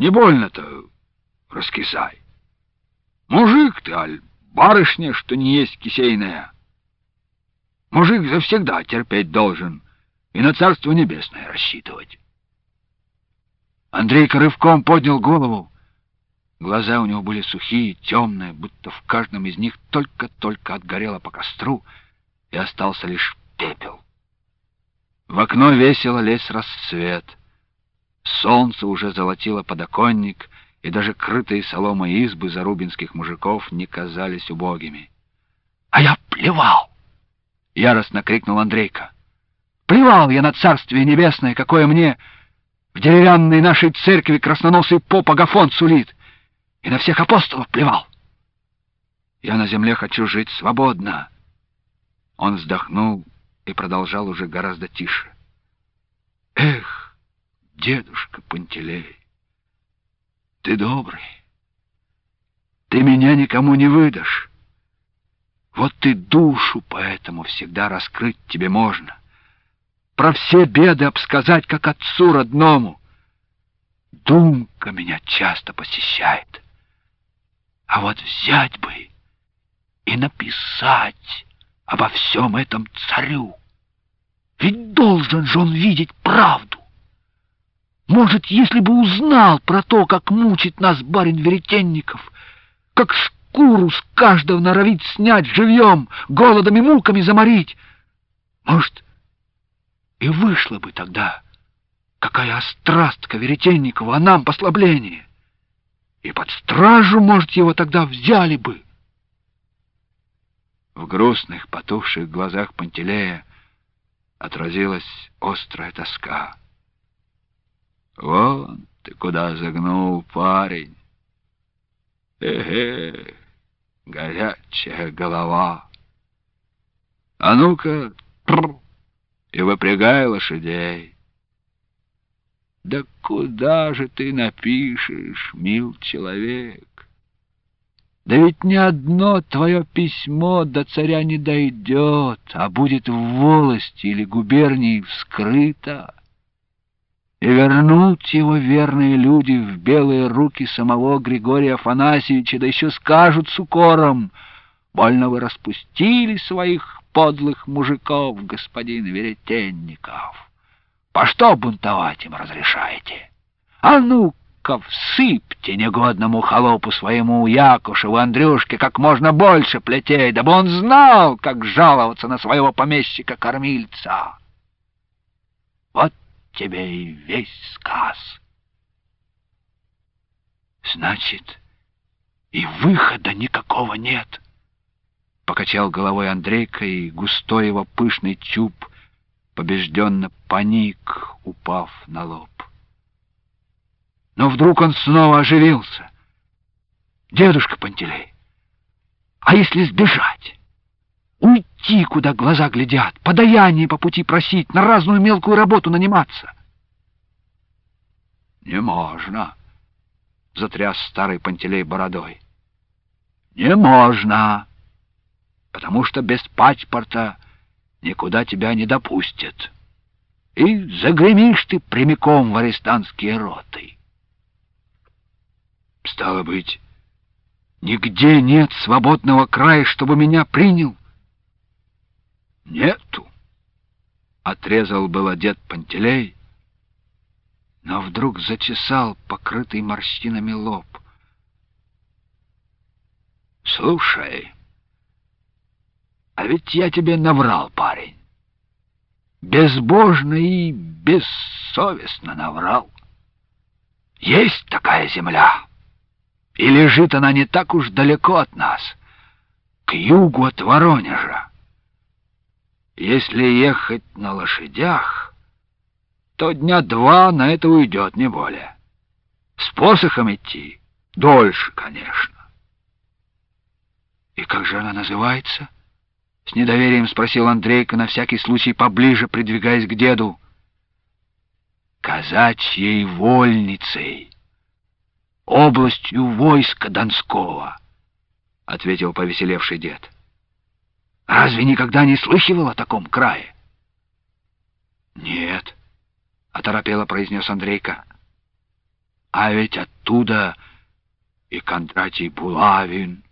Не больно-то раскисай. Мужик ты, аль барышня, что не есть кисейная. Мужик завсегда терпеть должен и на Царство Небесное рассчитывать. Андрейка рывком поднял голову. Глаза у него были сухие, темные, будто в каждом из них только-только отгорело по костру, и остался лишь пепел. В окно весело лез рассвет. Солнце уже золотило подоконник, и даже крытые соломой избы зарубинских мужиков не казались убогими. «А я плевал!» — яростно крикнул Андрейка. «Плевал я на Царствие Небесное, какое мне в деревянной нашей церкви красноносый поп Агафон сулит, и на всех апостолов плевал. Я на земле хочу жить свободно». Он вздохнул и продолжал уже гораздо тише. «Эх, дедушка Пантелей, ты добрый, ты меня никому не выдашь. Вот ты душу поэтому всегда раскрыть тебе можно, про все беды обсказать, как отцу родному. Думка меня часто посещает, а вот взять бы и написать обо всем этом царю. Ведь должен же он видеть правду. Может, если бы узнал про то, как мучит нас барин Веретенников, как шкуру с каждого норовит снять живьем, голодом и муками заморить, может, и вышла бы тогда какая острастка Веретенникова, а нам послабление. И под стражу, может, его тогда взяли бы. В грустных, потухших глазах Пантелея отразилась острая тоска. «Вон ты куда загнул, парень! Эге, горячая голова! А ну-ка, и выпрягай лошадей! Да куда же ты напишешь, мил человек? Да ведь ни одно твое письмо до царя не дойдет, а будет в волости или губернии вскрыто. И вернут его верные люди в белые руки самого Григория Афанасьевича, да еще скажут с укором: больно вы распустили своих подлых мужиков, господин Веретенников. По что бунтовать им разрешаете? А ну-ка всыпьте негодному холопу своему Якушеву Андрюшке как можно больше плетей, дабы он знал, как жаловаться на своего помещика-кормильца. Вот тебе и весь сказ. Значит, и выхода никакого нет, — покачал головой Андрейка, и густой его пышный чуб побежденно поник, упав на лоб. Но вдруг он снова оживился. «Дедушка Пантелей, а если сбежать? Уйти, куда глаза глядят, подаяние по пути просить, на разную мелкую работу наниматься?» «Не можно», — затряс старый Пантелей бородой. «Не можно, потому что без паспорта никуда тебя не допустят. И загремишь ты прямиком в арестантские роты. Стало быть, нигде нет свободного края, чтобы меня принял?» «Нету», — отрезал было дед Пантелей, но вдруг зачесал покрытый морщинами лоб. «Слушай, а ведь я тебе наврал, парень. Безбожно и бессовестно наврал. Есть такая земля, и лежит она не так уж далеко от нас, к югу от Воронежа. Если ехать на лошадях, то дня 2 на это уйдет, не более. С посохом идти дольше, конечно». «И как же она называется?» — с недоверием спросил Андрейка, на всякий случай поближе придвигаясь к деду. «Казачьей вольницей, областью войска Донского», — ответил повеселевший дед. «Разве никогда не слыхивал о таком крае?» «Нет», — оторопело произнес Андрейка. А ведь оттуда и Кондратий Булавин,